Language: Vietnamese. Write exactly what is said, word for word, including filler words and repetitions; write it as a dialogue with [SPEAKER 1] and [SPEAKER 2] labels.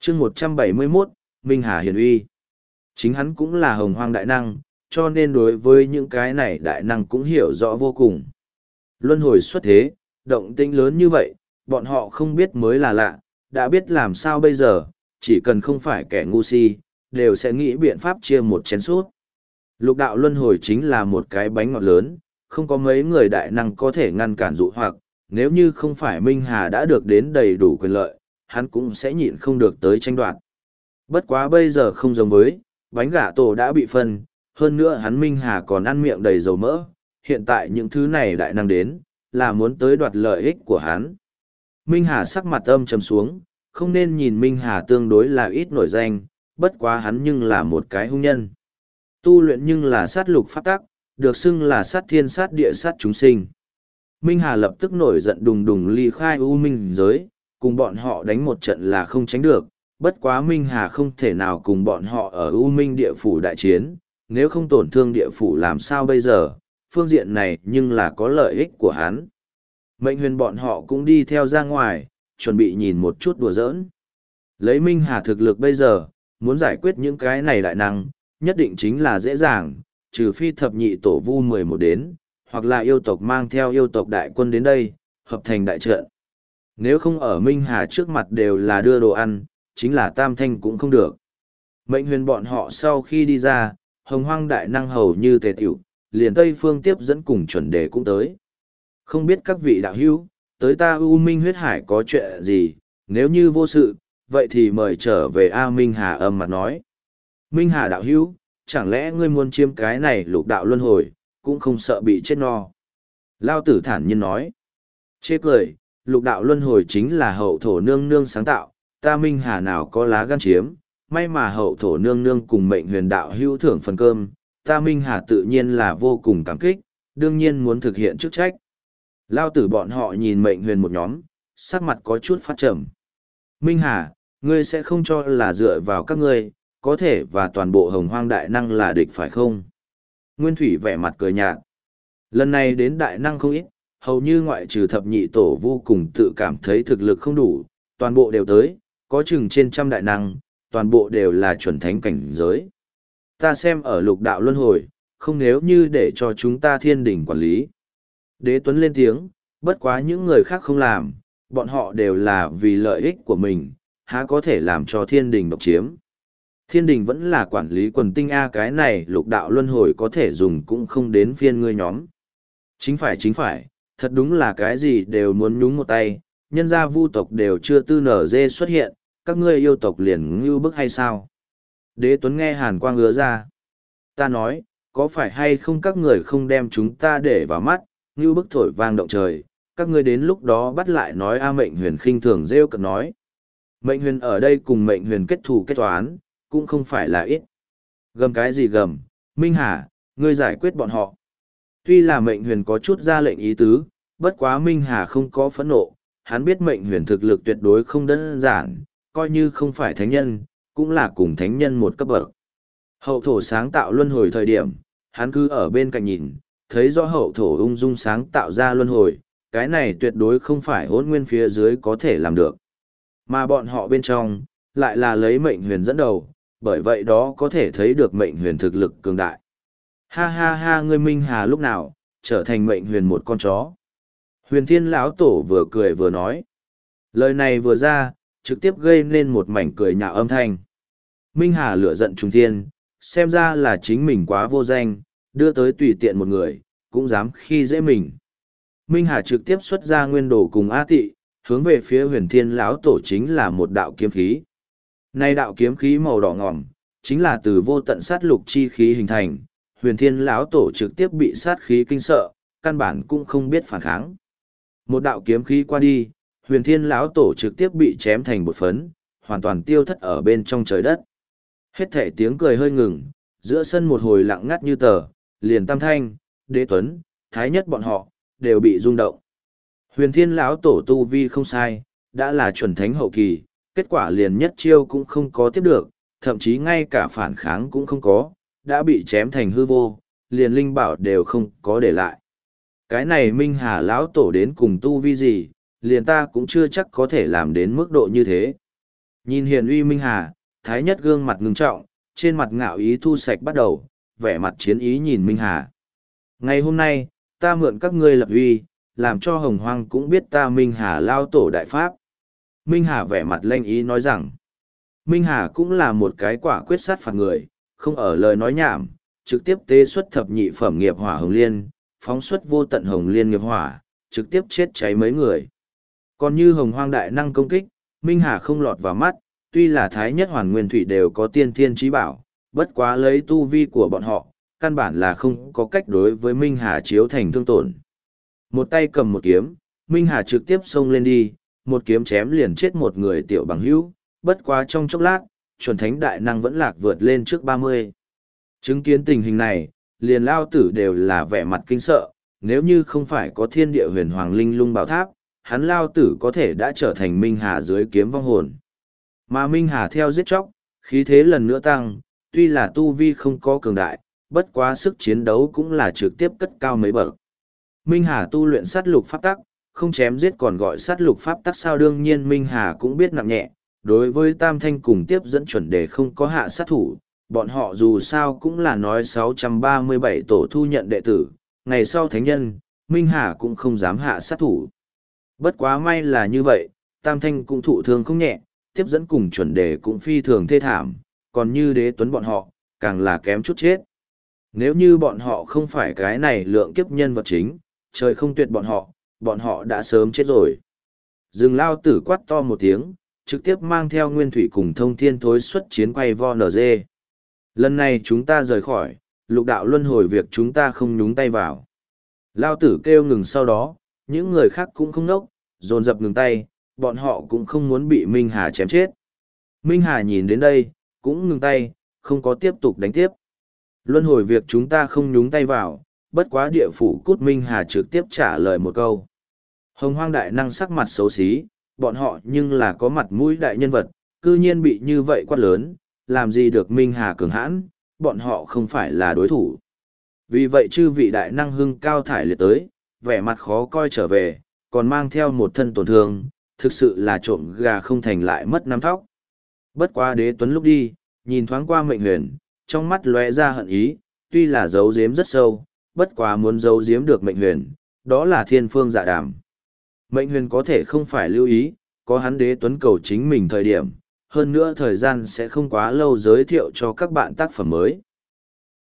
[SPEAKER 1] chương một trăm bảy mươi mốt, Minh Hà hiển uy. Chính hắn cũng là hồng hoang đại năng, cho nên đối với những cái này đại năng cũng hiểu rõ vô cùng. Luân hồi xuất thế, động tĩnh lớn như vậy, bọn họ không biết mới là lạ, đã biết làm sao bây giờ, chỉ cần không phải kẻ ngu si, đều sẽ nghĩ biện pháp chia một chén sút. Lục đạo luân hồi chính là một cái bánh ngọt lớn, không có mấy người đại năng có thể ngăn cản dụ hoặc, nếu như không phải Minh Hà đã được đến đầy đủ quyền lợi, hắn cũng sẽ nhịn không được tới tranh đoạt. Bất quá bây giờ không giống với, bánh gà tổ đã bị phân, hơn nữa hắn Minh Hà còn ăn miệng đầy dầu mỡ, hiện tại những thứ này đại năng đến, là muốn tới đoạt lợi ích của hắn. Minh Hà sắc mặt âm trầm xuống, không nên nhìn Minh Hà tương đối là ít nổi danh, bất quá hắn nhưng là một cái hung nhân. Tu luyện nhưng là sát lục pháp tắc, được xưng là sát thiên sát địa sát chúng sinh. Minh Hà lập tức nổi giận đùng đùng ly khai U Minh giới, cùng bọn họ đánh một trận là không tránh được, bất quá Minh Hà không thể nào cùng bọn họ ở U Minh địa phủ đại chiến, nếu không tổn thương địa phủ làm sao bây giờ, phương diện này nhưng là có lợi ích của hắn. Mệnh huyền bọn họ cũng đi theo ra ngoài, chuẩn bị nhìn một chút đùa giỡn. Lấy Minh Hà thực lực bây giờ, muốn giải quyết những cái này đại năng, nhất định chính là dễ dàng, trừ phi thập nhị tổ vu mười một đến, hoặc là yêu tộc mang theo yêu tộc đại quân đến đây, hợp thành đại trận. Nếu không ở Minh Hà trước mặt đều là đưa đồ ăn, chính là tam thanh cũng không được. Mệnh huyền bọn họ sau khi đi ra, hồng hoang đại năng hầu như tề tiểu, liền Tây Phương tiếp dẫn cùng chuẩn đề cũng tới. Không biết các vị đạo hữu, tới ta U Minh huyết hải có chuyện gì, nếu như vô sự, vậy thì mời trở về A Minh Hà âm mặt nói. Minh Hà đạo hữu, chẳng lẽ ngươi muốn chiếm cái này lục đạo luân hồi, cũng không sợ bị chết no. Lao tử thản nhiên nói. Chê cười, lục đạo luân hồi chính là hậu thổ nương nương sáng tạo, ta Minh Hà nào có lá gan chiếm, may mà hậu thổ nương nương cùng mệnh huyền đạo hữu thưởng phần cơm, ta Minh Hà tự nhiên là vô cùng cảm kích, đương nhiên muốn thực hiện chức trách. Lao tử bọn họ nhìn mệnh huyền một nhóm, sắc mặt có chút phát trầm. Minh Hà, ngươi sẽ không cho là dựa vào các ngươi, có thể và toàn bộ hồng hoang đại năng là địch phải không? Nguyên Thủy vẻ mặt cười nhạt. Lần này đến đại năng không ít, hầu như ngoại trừ thập nhị tổ vô cùng tự cảm thấy thực lực không đủ, toàn bộ đều tới, có chừng trên trăm đại năng, toàn bộ đều là chuẩn thánh cảnh giới. Ta xem ở lục đạo luân hồi, không nếu như để cho chúng ta thiên đình quản lý. Đế Tuấn lên tiếng, bất quá những người khác không làm, bọn họ đều là vì lợi ích của mình, há có thể làm cho thiên đình độc chiếm. Thiên đình vẫn là quản lý quần tinh A, cái này lục đạo luân hồi có thể dùng cũng không đến phiên ngươi nhóm. Chính phải chính phải, thật đúng là cái gì đều muốn nhúng một tay, nhân gia vu tộc đều chưa tư nở dê xuất hiện, các ngươi yêu tộc liền ngưu bức hay sao? Đế Tuấn nghe hàn quang ngứa ra. Ta nói, có phải hay không các người không đem chúng ta để vào mắt, ngưu bức thổi vang động trời, các ngươi đến lúc đó bắt lại nói A Mệnh Huyền khinh thường rêu cợt nói. Mệnh Huyền ở đây cùng Mệnh Huyền kết thù kết toán, cũng không phải là ít. Gầm cái gì gầm, Minh Hà, ngươi giải quyết bọn họ. Tuy là Mệnh Huyền có chút ra lệnh ý tứ, bất quá Minh Hà không có phẫn nộ, hắn biết Mệnh Huyền thực lực tuyệt đối không đơn giản, coi như không phải thánh nhân, cũng là cùng thánh nhân một cấp bậc. Hậu thổ sáng tạo luân hồi thời điểm, hắn cứ ở bên cạnh nhìn, thấy rõ hậu thổ ung dung sáng tạo ra luân hồi, cái này tuyệt đối không phải hỗn nguyên phía dưới có thể làm được. Mà bọn họ bên trong, lại là lấy Mệnh Huyền dẫn đầu, bởi vậy đó có thể thấy được Mệnh Huyền thực lực cường đại. Ha ha ha, ngươi Minh Hà lúc nào trở thành Mệnh Huyền một con chó. Huyền Thiên lão tổ vừa cười vừa nói. Lời này vừa ra, trực tiếp gây nên một mảnh cười nhạo âm thanh. Minh Hà lửa giận trùng thiên, xem ra là chính mình quá vô danh, đưa tới tùy tiện một người, cũng dám khi dễ mình. Minh Hà trực tiếp xuất ra nguyên đồ cùng A Tị, hướng về phía Huyền Thiên lão tổ chính là một đạo kiếm khí. Nay đạo kiếm khí màu đỏ ngòm, chính là từ vô tận sát lục chi khí hình thành, Huyền Thiên lão tổ trực tiếp bị sát khí kinh sợ, căn bản cũng không biết phản kháng. Một đạo kiếm khí qua đi, Huyền Thiên lão tổ trực tiếp bị chém thành bột phấn, hoàn toàn tiêu thất ở bên trong trời đất. Hết thể tiếng cười hơi ngừng, giữa sân một hồi lặng ngắt như tờ, liền Tam Thanh, Đế Tuấn, Thái Nhất bọn họ đều bị rung động. Huyền Thiên lão tổ tu vi không sai, đã là chuẩn thánh hậu kỳ, kết quả liền nhất chiêu cũng không có tiếp được, thậm chí ngay cả phản kháng cũng không có, đã bị chém thành hư vô, liền linh bảo đều không có để lại. Cái này Minh Hà lão tổ đến cùng tu vi gì, liền ta cũng chưa chắc có thể làm đến mức độ như thế. Nhìn hiền uy Minh Hà, Thái Nhất gương mặt ngưng trọng, trên mặt ngạo ý thu sạch bắt đầu, vẻ mặt chiến ý nhìn Minh Hà. Ngày hôm nay, ta mượn các ngươi lập uy, làm cho Hồng Hoang cũng biết ta Minh Hà lao tổ đại pháp. Minh Hà vẻ mặt lanh ý nói rằng, Minh Hà cũng là một cái quả quyết sát phạt người, không ở lời nói nhảm, trực tiếp tế xuất thập nhị phẩm nghiệp hỏa hồng liên, phóng xuất vô tận hồng liên nghiệp hỏa, trực tiếp chết cháy mấy người. Còn như Hồng Hoang đại năng công kích, Minh Hà không lọt vào mắt, tuy là Thái Nhất Hoàn Nguyên Thủy đều có tiên thiên trí bảo, bất quá lấy tu vi của bọn họ, căn bản là không có cách đối với Minh Hà chiếu thành thương tổn. Một tay cầm một kiếm, Minh Hà trực tiếp xông lên đi, một kiếm chém liền chết một người tiểu bằng hữu, bất quá trong chốc lát, chuẩn thánh đại năng vẫn lạc vượt lên trước ba mươi. Chứng kiến tình hình này, liền lao tử đều là vẻ mặt kinh sợ, nếu như không phải có thiên địa huyền hoàng linh lung bảo tháp, hắn lao tử có thể đã trở thành Minh Hà dưới kiếm vong hồn. Mà Minh Hà theo giết chóc, khí thế lần nữa tăng, tuy là tu vi không có cường đại, bất quá sức chiến đấu cũng là trực tiếp cất cao mấy bậc. Minh Hà tu luyện sát lục pháp tắc, không chém giết còn gọi sát lục pháp tắc sao, đương nhiên Minh Hà cũng biết nặng nhẹ, đối với Tam Thanh cùng tiếp dẫn chuẩn đề không có hạ sát thủ, bọn họ dù sao cũng là nói sáu trăm ba mươi bảy tổ thu nhận đệ tử, ngày sau thánh nhân, Minh Hà cũng không dám hạ sát thủ. Bất quá may là như vậy, Tam Thanh cũng thụ thương không nhẹ, tiếp dẫn cùng chuẩn đề cũng phi thường thê thảm, còn như đế tuấn bọn họ, càng là kém chút chết. Nếu như bọn họ không phải cái này lượng kiếp nhân vật chính, trời không tuyệt bọn họ, bọn họ đã sớm chết rồi. Dừng lao tử quát to một tiếng, trực tiếp mang theo nguyên thủy cùng thông thiên thối xuất chiến quay vo nở dê. Lần này chúng ta rời khỏi, lục đạo luân hồi việc chúng ta không nhúng tay vào. Lao tử kêu ngừng sau đó, những người khác cũng không nốc, dồn dập ngừng tay, bọn họ cũng không muốn bị Minh Hà chém chết. Minh Hà nhìn đến đây, cũng ngừng tay, không có tiếp tục đánh tiếp. Luân hồi việc chúng ta không nhúng tay vào, bất quá địa phủ cút. Minh Hà trực tiếp trả lời một câu. Hồng Hoang đại năng sắc mặt xấu xí, bọn họ nhưng là có mặt mũi đại nhân vật, cư nhiên bị như vậy quát lớn, làm gì được Minh Hà cường hãn, bọn họ không phải là đối thủ. Vì vậy chư vị đại năng hưng cao thải liệt tới, vẻ mặt khó coi trở về, còn mang theo một thân tổn thương, thực sự là trộm gà không thành lại mất nắm thóc. Bất quá đế tuấn lúc đi, nhìn thoáng qua mệnh huyền, trong mắt lóe ra hận ý, tuy là giấu giếm rất sâu, bất quá muốn giấu giếm được mệnh huyền, đó là thiên phương dạ đàm. Mệnh huyền có thể không phải lưu ý, có hắn đế tuấn cầu chính mình thời điểm, hơn nữa thời gian sẽ không quá lâu giới thiệu cho các bạn tác phẩm mới.